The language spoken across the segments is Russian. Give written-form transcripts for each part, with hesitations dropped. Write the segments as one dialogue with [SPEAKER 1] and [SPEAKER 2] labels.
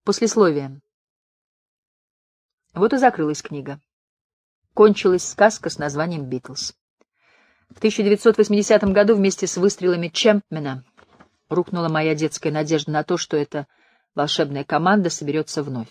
[SPEAKER 1] Послесловие. Вот и закрылась книга. Кончилась сказка с названием «Битлз». В 1980 году вместе с выстрелами Чемпмена рухнула моя детская надежда на то, что эта волшебная команда соберется вновь.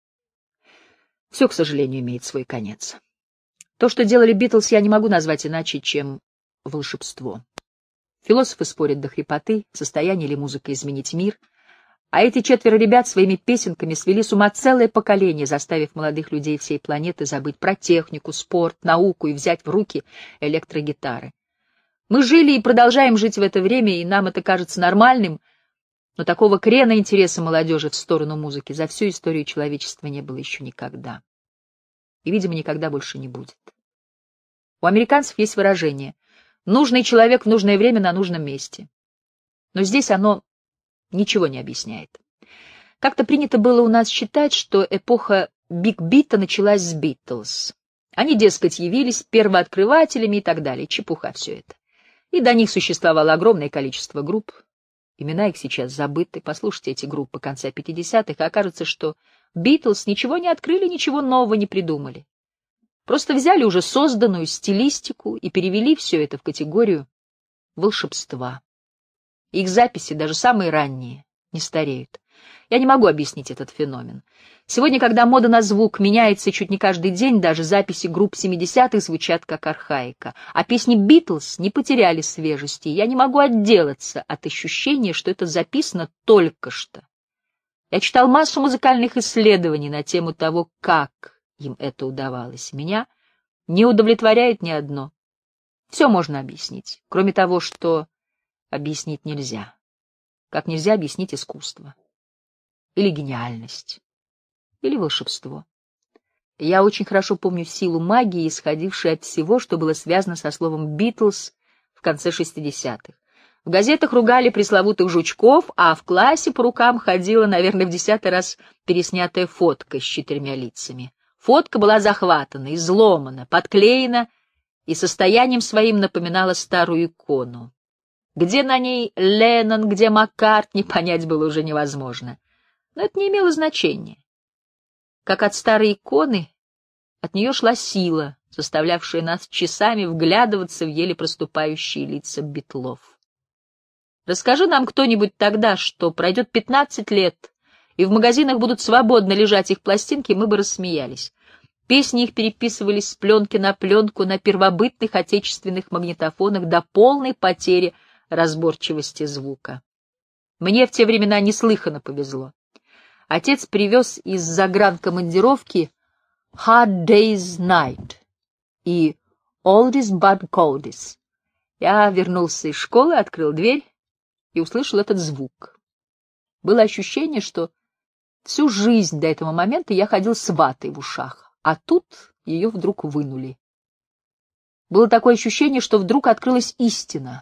[SPEAKER 1] Все, к сожалению, имеет свой конец. То, что делали Битлз, я не могу назвать иначе, чем волшебство. Философы спорят до хрипоты, в состоянии ли музыка изменить мир, а эти 4 ребят своими песенками свели с ума целое поколение, заставив молодых людей всей планеты забыть про технику, спорт, науку и взять в руки электрогитары. Мы жили и продолжаем жить в это время, и нам это кажется нормальным, но такого крена интереса молодежи в сторону музыки за всю историю человечества не было еще никогда. И, видимо, никогда больше не будет. У американцев есть выражение «нужный человек в нужное время на нужном месте». Но здесь оно ничего не объясняет. Как-то принято было у нас считать, что эпоха биг-бита началась с Битлз. Они, дескать, явились первооткрывателями и так далее. Чепуха все это. И до них существовало огромное количество групп. Имена их сейчас забыты. Послушайте эти группы конца 50-х, и окажется, что Битлз ничего не открыли, ничего нового не придумали. Просто взяли уже созданную стилистику и перевели все это в категорию волшебства. Их записи, даже самые ранние, не стареют. Я не могу объяснить этот феномен. Сегодня, когда мода на звук меняется чуть не каждый день, даже записи групп 70-х звучат как архаика, а песни Битлз не потеряли свежести, и я не могу отделаться от ощущения, что это записано только что. Я читал массу музыкальных исследований на тему того, как им это удавалось. Меня не удовлетворяет ни одно. Все можно объяснить, кроме того, что объяснить нельзя. Как нельзя объяснить искусство. Или гениальность. Или волшебство. Я очень хорошо помню силу магии, исходившей от всего, что было связано со словом «Битлз» в конце 60-х. В газетах ругали пресловутых жучков, а в классе по рукам ходила, наверное, в 10-й раз переснятая фотка с 4 лицами. Фотка была захватана, изломана, подклеена и состоянием своим напоминала старую икону. Где на ней Леннон, где Маккартни, понять было уже невозможно. Но это не имело значения. Как от старой иконы, от нее шла сила, заставлявшая нас часами вглядываться в еле проступающие лица битлов. Расскажи нам кто-нибудь тогда, что пройдет 15 лет, и в магазинах будут свободно лежать их пластинки, мы бы рассмеялись. Песни их переписывались с пленки на пленку на первобытных отечественных магнитофонах до полной потери разборчивости звука. Мне в те времена неслыханно повезло. Отец привез из загранкомандировки «Hard Day's Night» и «Oldies but Goldies». Я вернулся из школы, открыл дверь и услышал этот звук. Было ощущение, что всю жизнь до этого момента я ходил с ватой в ушах, а тут ее вдруг вынули. Было такое ощущение, что вдруг открылась истина.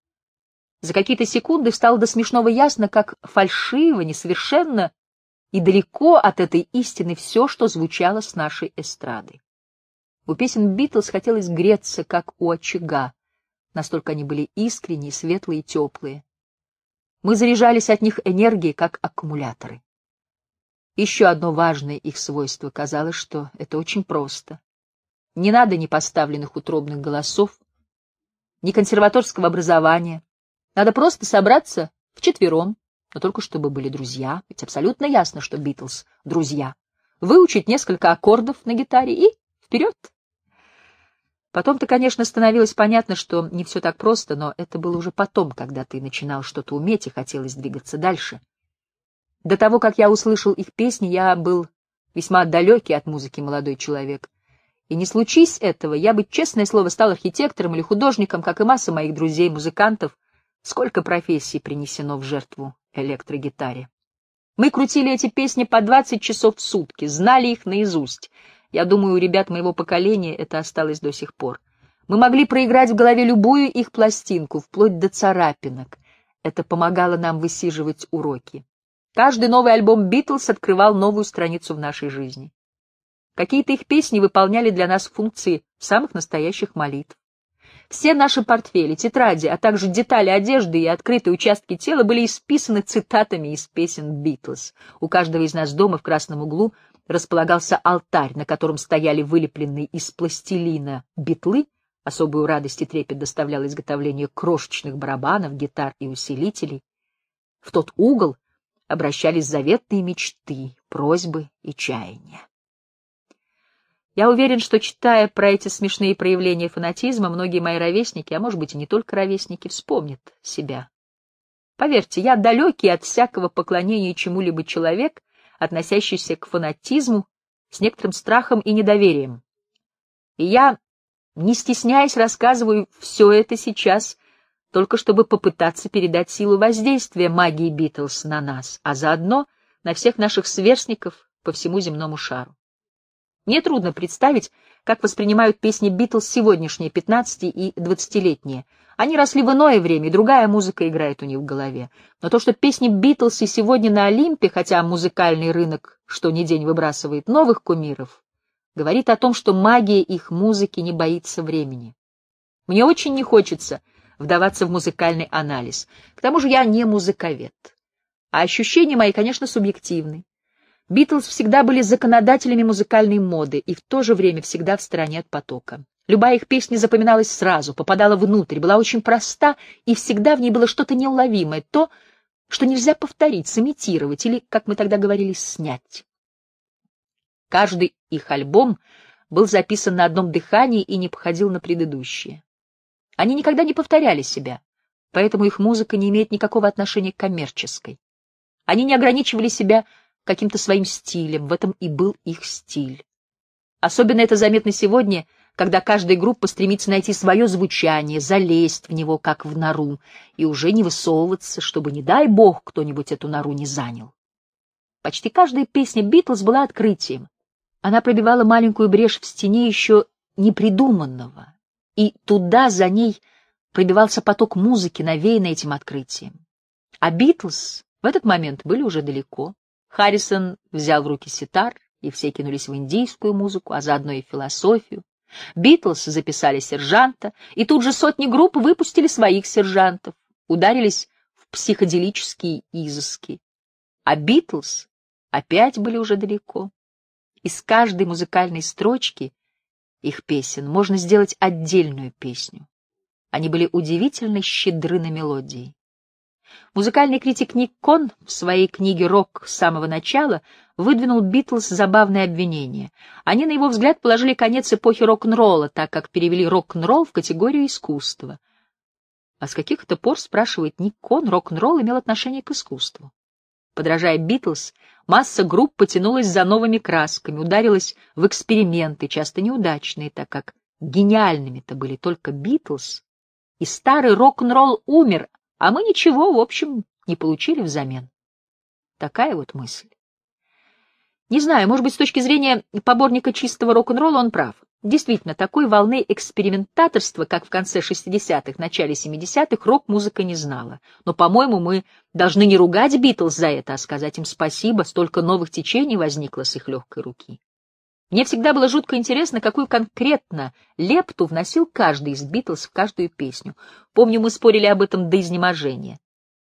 [SPEAKER 1] За какие-то секунды стало до смешного ясно, как фальшиво, несовершенно и далеко от этой истины все, что звучало с нашей эстрады. У песен Битлз хотелось греться, как у очага. Настолько они были искренние, светлые и теплые. Мы заряжались от них энергией, как аккумуляторы. Еще одно важное их свойство — казалось, что это очень просто. Не надо ни поставленных утробных голосов, ни консерваторского образования. Надо просто собраться вчетвером, но только чтобы были друзья, ведь абсолютно ясно, что Битлз — друзья. Выучить несколько аккордов на гитаре и вперед. Потом-то, конечно, становилось понятно, что не все так просто, но это было уже потом, когда ты начинал что-то уметь и хотелось двигаться дальше. До того, как я услышал их песни, я был весьма далекий от музыки молодой человек. И не случись этого, я бы, честное слово, стал архитектором или художником, как и масса моих друзей-музыкантов. Сколько профессий принесено в жертву электрогитаре. Мы крутили эти песни по 20 часов в сутки, знали их наизусть. Я думаю, у ребят моего поколения это осталось до сих пор. Мы могли проиграть в голове любую их пластинку, вплоть до царапинок. Это помогало нам высиживать уроки. Каждый новый альбом Битлз открывал новую страницу в нашей жизни. Какие-то их песни выполняли для нас функции самых настоящих молитв. Все наши портфели, тетради, а также детали одежды и открытые участки тела были исписаны цитатами из песен Битлз. У каждого из нас дома в красном углу располагался алтарь, на котором стояли вылепленные из пластилина битлы. Особую радость и трепет доставляло изготовление крошечных барабанов, гитар и усилителей. В тот угол обращались заветные мечты, просьбы и чаяния. Я уверен, что, читая про эти смешные проявления фанатизма, многие мои ровесники, а может быть и не только ровесники, вспомнят себя. Поверьте, я далекий от всякого поклонения чему-либо человек, относящийся к фанатизму с некоторым страхом и недоверием. И я, не стесняясь, рассказываю все это сейчас, только чтобы попытаться передать силу воздействия магии Битлз на нас, а заодно на всех наших сверстников по всему земному шару. Мне трудно представить, как воспринимают песни Битлз сегодняшние 15- и 20-летние. Они росли в иное время, и другая музыка играет у них в голове. Но то, что песни Битлз и сегодня на Олимпе, хотя музыкальный рынок что ни день выбрасывает новых кумиров, говорит о том, что магия их музыки не боится времени. Мне очень не хочется вдаваться в музыкальный анализ. К тому же я не музыковед. А ощущения мои, конечно, субъективны. Битлз всегда были законодателями музыкальной моды и в то же время всегда в стороне от потока. Любая их песня запоминалась сразу, попадала внутрь, была очень проста, и всегда в ней было что-то неуловимое, то, что нельзя повторить, сымитировать или, как мы тогда говорили, снять. Каждый их альбом был записан на одном дыхании и не походил на предыдущие. Они никогда не повторяли себя, поэтому их музыка не имеет никакого отношения к коммерческой. Они не ограничивали себя каким-то своим стилем, в этом и был их стиль. Особенно это заметно сегодня, когда каждая группа стремится найти свое звучание, залезть в него, как в нору, и уже не высовываться, чтобы, не дай бог, кто-нибудь эту нору не занял. Почти каждая песня Битлз была открытием. Она пробивала маленькую брешь в стене еще непридуманного, и туда за ней пробивался поток музыки, навеянный этим открытием. А Битлз в этот момент были уже далеко. Харрисон взял в руки ситар, и все кинулись в индийскую музыку, а заодно и философию. Битлз записали сержанта, и тут же сотни групп выпустили своих сержантов, ударились в психоделические изыски. А Битлз опять были уже далеко. Из каждой музыкальной строчки их песен можно сделать отдельную песню. Они были удивительно щедры на мелодии. Музыкальный критик Ник Конн в своей книге «Рок с самого начала» выдвинул Битлз забавное обвинение. Они, на его взгляд, положили конец эпохи рок-н-ролла, так как перевели рок-н-ролл в категорию искусства. А с каких это пор, спрашивает Ник Конн, рок-н-ролл имел отношение к искусству? Подражая Битлз, масса групп потянулась за новыми красками, ударилась в эксперименты, часто неудачные, так как гениальными-то были только Битлз, и старый рок-н-ролл умер, а мы ничего, в общем, не получили взамен. Такая вот мысль. Не знаю, может быть, с точки зрения поборника чистого рок-н-ролла он прав. Действительно, такой волны экспериментаторства, как в конце 60-х, начале 70-х, рок-музыка не знала. Но, по-моему, мы должны не ругать Битлз за это, а сказать им спасибо, столько новых течений возникло с их легкой руки. Мне всегда было жутко интересно, какую конкретно лепту вносил каждый из Битлз в каждую песню. Помню, мы спорили об этом до изнеможения.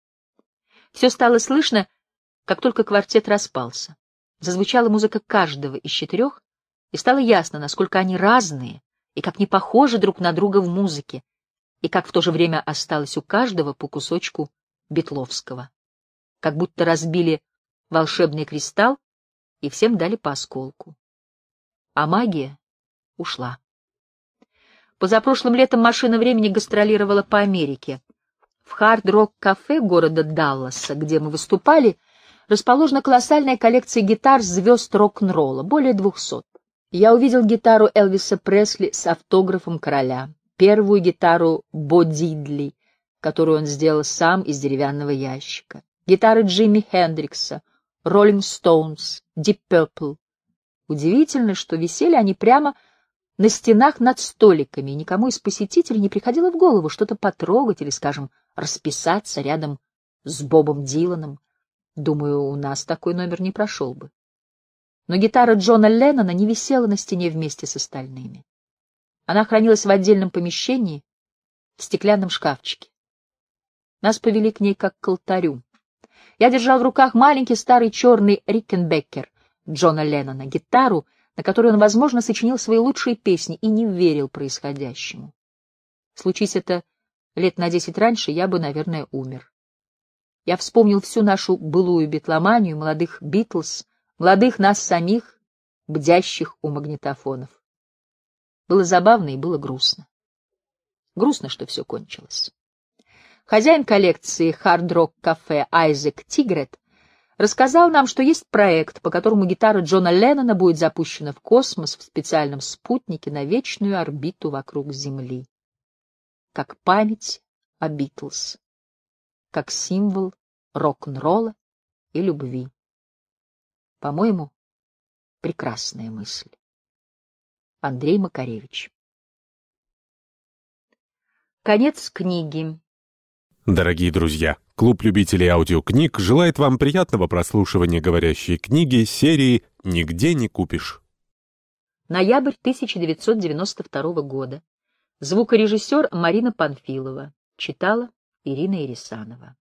[SPEAKER 1] Все стало слышно, как только квартет распался. Зазвучала музыка каждого из четырех, и стало ясно, насколько они разные, и как не похожи друг на друга в музыке, и как в то же время осталось у каждого по кусочку битловского. Как будто разбили волшебный кристалл, и всем дали по осколку. А магия ушла. Позапрошлым летом машина времени гастролировала по Америке. В хард-рок-кафе города Далласа, где мы выступали, расположена колоссальная коллекция гитар звезд рок-н-ролла, более 200. Я увидел гитару Элвиса Пресли с автографом короля, первую гитару Бо Дидли, которую он сделал сам из деревянного ящика, гитары Джимми Хендрикса, Роллинг Стоунс, Дип Перпл. Удивительно, что висели они прямо на стенах над столиками, и никому из посетителей не приходило в голову что-то потрогать или, скажем, расписаться рядом с Бобом Диланом. Думаю, у нас такой номер не прошел бы. Но гитара Джона Леннона не висела на стене вместе с остальными. Она хранилась в отдельном помещении, в стеклянном шкафчике. Нас повели к ней как к алтарю. Я держал в руках маленький старый черный Риккенбеккер Джона Леннона, гитару, на которой он, возможно, сочинил свои лучшие песни, и не верил происходящему. Случись это лет на 10 раньше, я бы, наверное, умер. Я вспомнил всю нашу былую битломанию, молодых Битлз, молодых нас самих, бдящих у магнитофонов. Было забавно и было грустно. Грустно, что все кончилось. Хозяин коллекции хард-рок-кафе Айзек Тигрет рассказал нам, что есть проект, по которому гитара Джона Леннона будет запущена в космос в специальном спутнике на вечную орбиту вокруг Земли. Как память о Битлз, как символ рок-н-ролла и любви. По-моему, прекрасная мысль. Андрей Макаревич. Конец книги.
[SPEAKER 2] Дорогие друзья, клуб любителей аудиокниг желает вам приятного прослушивания говорящей книги серии «Нигде не купишь».
[SPEAKER 1] Ноябрь 1992 года. Звукорежиссер Марина Панфилова. Читала Ирина Ирисанова.